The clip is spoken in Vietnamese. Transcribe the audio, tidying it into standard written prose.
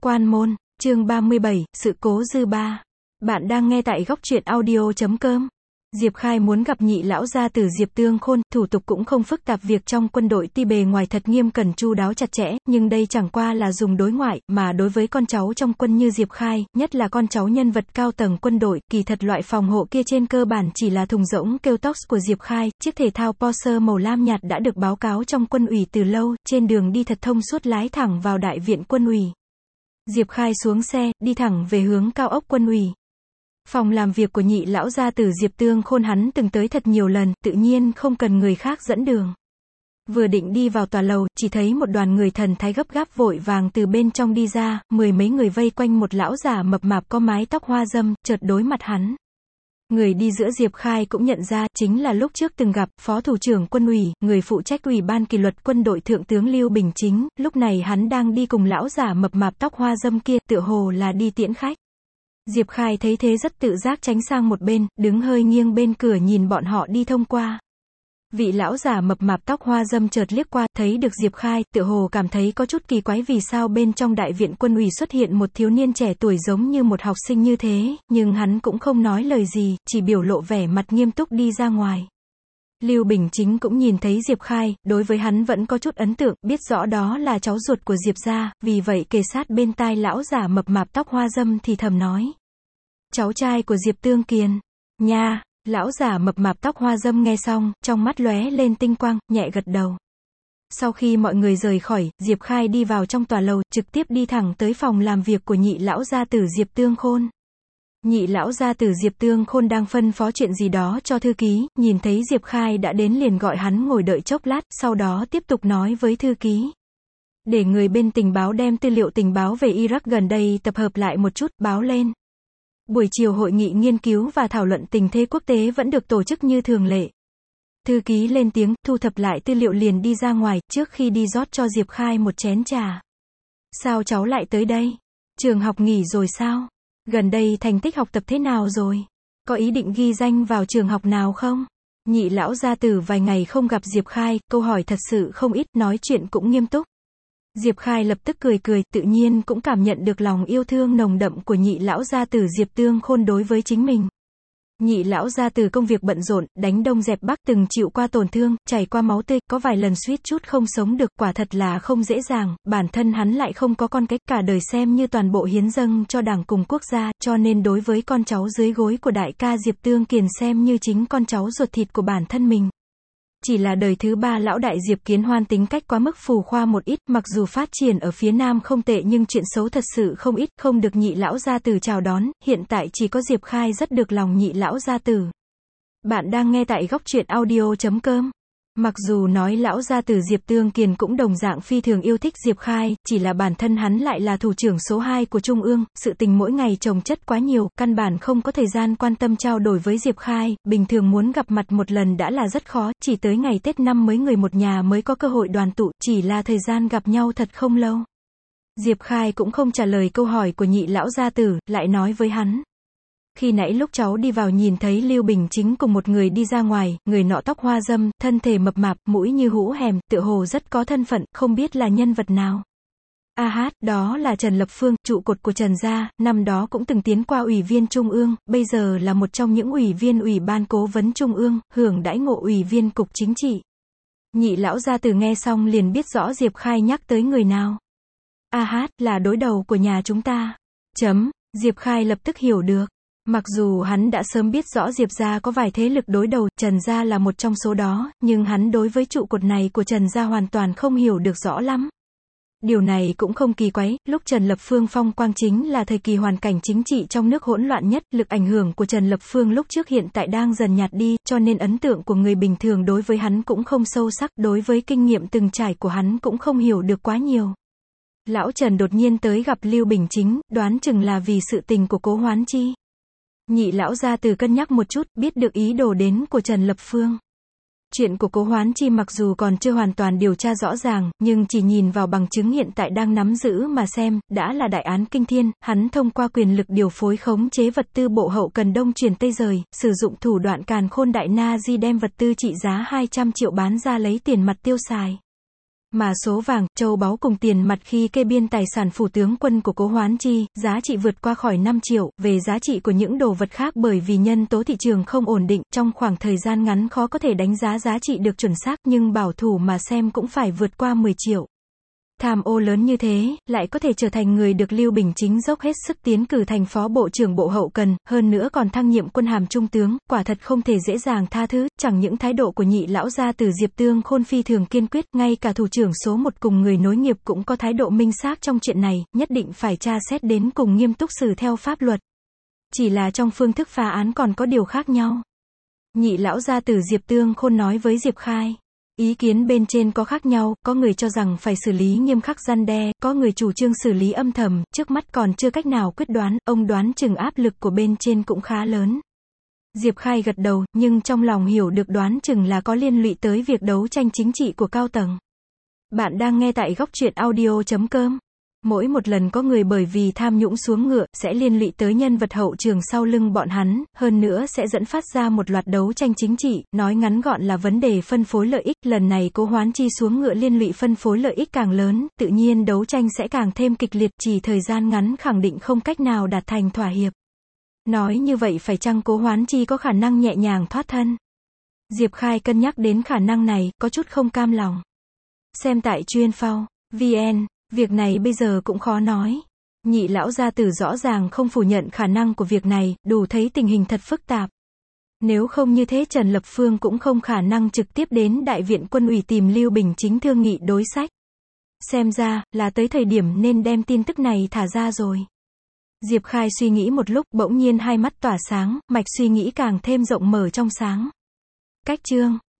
Quan môn, chương 37, sự cố dư ba. Bạn đang nghe tại góc truyện audio.com. Diệp Khai muốn gặp nhị lão gia tử Diệp Tương Khôn, thủ tục cũng không phức tạp, việc trong quân đội tuy bề ngoài thật nghiêm cẩn chu đáo chặt chẽ, nhưng đây chẳng qua là dùng đối ngoại, mà đối với con cháu trong quân như Diệp Khai, nhất là con cháu nhân vật cao tầng quân đội, kỳ thật loại phòng hộ kia trên cơ bản chỉ là thùng rỗng kêu tox của Diệp Khai, chiếc thể thao Porsche màu lam nhạt đã được báo cáo trong quân ủy từ lâu, trên đường đi thật thông suốt lái thẳng vào đại viện quân ủy. Diệp Khai xuống xe, đi thẳng về hướng cao ốc quân ủy. Phòng làm việc của nhị lão gia tử Diệp Tương Khôn hắn từng tới thật nhiều lần, tự nhiên không cần người khác dẫn đường. Vừa định đi vào tòa lầu, chỉ thấy một đoàn người thần thái gấp gáp vội vàng từ bên trong đi ra, mười mấy người vây quanh một lão già mập mạp có mái tóc hoa râm, chợt đối mặt hắn. Người đi giữa Diệp Khai cũng nhận ra, chính là lúc trước từng gặp, phó thủ trưởng quân ủy, người phụ trách ủy ban kỷ luật quân đội thượng tướng Lưu Bình Chính, lúc này hắn đang đi cùng lão già mập mạp tóc hoa râm kia, tựa hồ là đi tiễn khách. Diệp Khai thấy thế rất tự giác tránh sang một bên, đứng hơi nghiêng bên cửa nhìn bọn họ đi thông qua. Vị lão già mập mạp tóc hoa râm chợt liếc qua, thấy được Diệp Khai, tựa hồ cảm thấy có chút kỳ quái vì sao bên trong đại viện quân ủy xuất hiện một thiếu niên trẻ tuổi giống như một học sinh như thế, nhưng hắn cũng không nói lời gì, chỉ biểu lộ vẻ mặt nghiêm túc đi ra ngoài. Lưu Bình Chính cũng nhìn thấy Diệp Khai, đối với hắn vẫn có chút ấn tượng, biết rõ đó là cháu ruột của Diệp gia, vì vậy kề sát bên tai lão già mập mạp tóc hoa râm thì thầm nói. Cháu trai của Diệp Tương Kiền. Nha, lão già mập mạp tóc hoa râm nghe xong, trong mắt lóe lên tinh quang, nhẹ gật đầu. Sau khi mọi người rời khỏi, Diệp Khai đi vào trong tòa lầu, trực tiếp đi thẳng tới phòng làm việc của nhị lão gia tử Diệp Tương Khôn. Nhị lão gia tử Diệp Tương Khôn đang phân phó chuyện gì đó cho thư ký, nhìn thấy Diệp Khai đã đến liền gọi hắn ngồi đợi chốc lát, sau đó tiếp tục nói với thư ký. Để người bên tình báo đem tư liệu tình báo về Iraq gần đây tập hợp lại một chút, báo lên. Buổi chiều hội nghị nghiên cứu và thảo luận tình thế quốc tế vẫn được tổ chức như thường lệ. Thư ký lên tiếng, thu thập lại tư liệu liền đi ra ngoài, trước khi đi rót cho Diệp Khai một chén trà. Sao cháu lại tới đây? Trường học nghỉ rồi sao? Gần đây thành tích học tập thế nào rồi? Có ý định ghi danh vào trường học nào không? Nhị lão gia tử vài ngày không gặp Diệp Khai, câu hỏi thật sự không ít, nói chuyện cũng nghiêm túc. Diệp Khai lập tức cười cười, tự nhiên cũng cảm nhận được lòng yêu thương nồng đậm của nhị lão gia tử Diệp Tương Khôn đối với chính mình. Nhị lão gia tử công việc bận rộn, đánh đông dẹp bắc, từng chịu qua tổn thương, chảy qua máu tươi, có vài lần suýt chút không sống được, quả thật là không dễ dàng, bản thân hắn lại không có con cái, cả đời xem như toàn bộ hiến dâng cho đảng cùng quốc gia, cho nên đối với con cháu dưới gối của đại ca Diệp Tương Kiền xem như chính con cháu ruột thịt của bản thân mình. Chỉ là đời thứ ba lão đại Diệp Kiến Hoan tính cách quá mức phù khoa một ít, mặc dù phát triển ở phía Nam không tệ nhưng chuyện xấu thật sự không ít, không được nhị lão gia tử chào đón, hiện tại chỉ có Diệp Khai rất được lòng nhị lão gia tử. Bạn đang nghe tại góc truyện audio.com. Mặc dù nói lão gia tử Diệp Tương Kiền cũng đồng dạng phi thường yêu thích Diệp Khai, chỉ là bản thân hắn lại là thủ trưởng số 2 của Trung ương, sự tình mỗi ngày chồng chất quá nhiều, căn bản không có thời gian quan tâm trao đổi với Diệp Khai, bình thường muốn gặp mặt một lần đã là rất khó, chỉ tới ngày Tết năm mới người một nhà mới có cơ hội đoàn tụ, chỉ là thời gian gặp nhau thật không lâu. Diệp Khai cũng không trả lời câu hỏi của nhị lão gia tử, lại nói với hắn. Khi nãy lúc cháu đi vào nhìn thấy Lưu Bình Chính cùng một người đi ra ngoài, người nọ tóc hoa râm, thân thể mập mạp, mũi như hũ hèm, tựa hồ rất có thân phận, không biết là nhân vật nào. Đó là Trần Lập Phương, trụ cột của Trần gia, năm đó cũng từng tiến qua ủy viên Trung ương, bây giờ là một trong những ủy viên ủy ban cố vấn Trung ương, hưởng đãi ngộ ủy viên cục chính trị. Nhị lão gia tử nghe xong liền biết rõ Diệp Khai nhắc tới người nào. Là đối đầu của nhà chúng ta. Diệp Khai lập tức hiểu được. Mặc dù hắn đã sớm biết rõ Diệp gia có vài thế lực đối đầu, Trần gia là một trong số đó, nhưng hắn đối với trụ cột này của Trần gia hoàn toàn không hiểu được rõ lắm. Điều này cũng không kỳ quái, lúc Trần Lập Phương phong quang chính là thời kỳ hoàn cảnh chính trị trong nước hỗn loạn nhất, lực ảnh hưởng của Trần Lập Phương lúc trước hiện tại đang dần nhạt đi, cho nên ấn tượng của người bình thường đối với hắn cũng không sâu sắc, đối với kinh nghiệm từng trải của hắn cũng không hiểu được quá nhiều. Lão Trần đột nhiên tới gặp Lưu Bình Chính, đoán chừng là vì sự tình của Cố Hoán Chi. Nhị lão gia tử cân nhắc một chút, biết được ý đồ đến của Trần Lập Phương. Chuyện của Cố Hoán Chi mặc dù còn chưa hoàn toàn điều tra rõ ràng, nhưng chỉ nhìn vào bằng chứng hiện tại đang nắm giữ mà xem, đã là đại án kinh thiên, hắn thông qua quyền lực điều phối khống chế vật tư bộ hậu cần đông truyền tây rời, sử dụng thủ đoạn càn khôn đại na di đem vật tư trị giá 200 triệu bán ra lấy tiền mặt tiêu xài. Mà số vàng, châu báu cùng tiền mặt khi kê biên tài sản phủ tướng quân của Cố Hoán Chi, giá trị vượt qua khỏi 5 triệu, về giá trị của những đồ vật khác bởi vì nhân tố thị trường không ổn định, trong khoảng thời gian ngắn khó có thể đánh giá giá trị được chuẩn xác, nhưng bảo thủ mà xem cũng phải vượt qua 10 triệu. Tham ô lớn như thế, lại có thể trở thành người được Lưu Bình Chính dốc hết sức tiến cử thành phó bộ trưởng bộ hậu cần, hơn nữa còn thăng nhiệm quân hàm trung tướng, quả thật không thể dễ dàng tha thứ, chẳng những thái độ của nhị lão gia tử Diệp Tương Khôn phi thường kiên quyết, ngay cả thủ trưởng số 1 cùng người nối nghiệp cũng có thái độ minh xác trong chuyện này, nhất định phải tra xét đến cùng nghiêm túc xử theo pháp luật. Chỉ là trong phương thức phá án còn có điều khác nhau. Nhị lão gia tử Diệp Tương Khôn nói với Diệp Khai. Ý kiến bên trên có khác nhau, có người cho rằng phải xử lý nghiêm khắc răn đe, có người chủ trương xử lý âm thầm, trước mắt còn chưa cách nào quyết đoán, ông đoán chừng áp lực của bên trên cũng khá lớn. Diệp Khai gật đầu, nhưng trong lòng hiểu được đoán chừng là có liên lụy tới việc đấu tranh chính trị của cao tầng. Bạn đang nghe tại góc truyện audio.com. Mỗi một lần có người bởi vì tham nhũng xuống ngựa, sẽ liên lụy tới nhân vật hậu trường sau lưng bọn hắn, hơn nữa sẽ dẫn phát ra một loạt đấu tranh chính trị, nói ngắn gọn là vấn đề phân phối lợi ích, lần này Cố Hoán Chi xuống ngựa liên lụy phân phối lợi ích càng lớn, tự nhiên đấu tranh sẽ càng thêm kịch liệt, chỉ thời gian ngắn khẳng định không cách nào đạt thành thỏa hiệp. Nói như vậy phải chăng Cố Hoán Chi có khả năng nhẹ nhàng thoát thân? Diệp Khai cân nhắc đến khả năng này, có chút không cam lòng. Xem tại chuyên phao, VN. Việc này bây giờ cũng khó nói. Nhị lão gia tử rõ ràng không phủ nhận khả năng của việc này, đủ thấy tình hình thật phức tạp. Nếu không như thế Trần Lập Phương cũng không khả năng trực tiếp đến Đại viện Quân ủy tìm Lưu Bình Chính thương nghị đối sách. Xem ra, là tới thời điểm nên đem tin tức này thả ra rồi. Diệp Khai suy nghĩ một lúc, bỗng nhiên hai mắt tỏa sáng, mạch suy nghĩ càng thêm rộng mở trong sáng. Cách chương.